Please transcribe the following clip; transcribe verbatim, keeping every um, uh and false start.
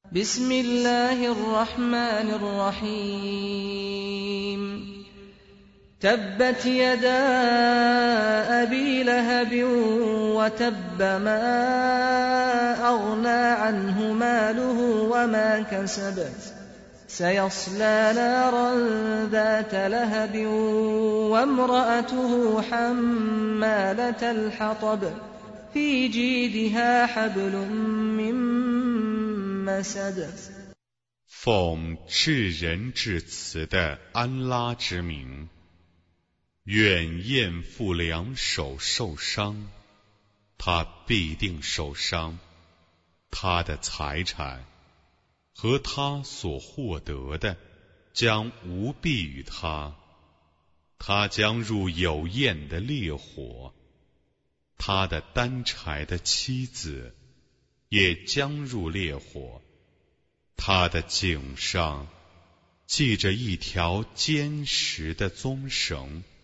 بسم الله الرحمن الرحيم تبت يدا أبي لهب وتب ما أغنى عنه ماله وما كسب سيصلى نارا ذات لهب وامرأته حمالة الحطب في جيدها حبل من مسد 奉至仁至慈的安拉之名，愿厌父两手受伤，他必定受伤，他的财产和他所获得的将无裨于他，他将入有焰的烈火，他的担柴的妻子也将入烈火，他的颈上系着一条坚实的棕绳。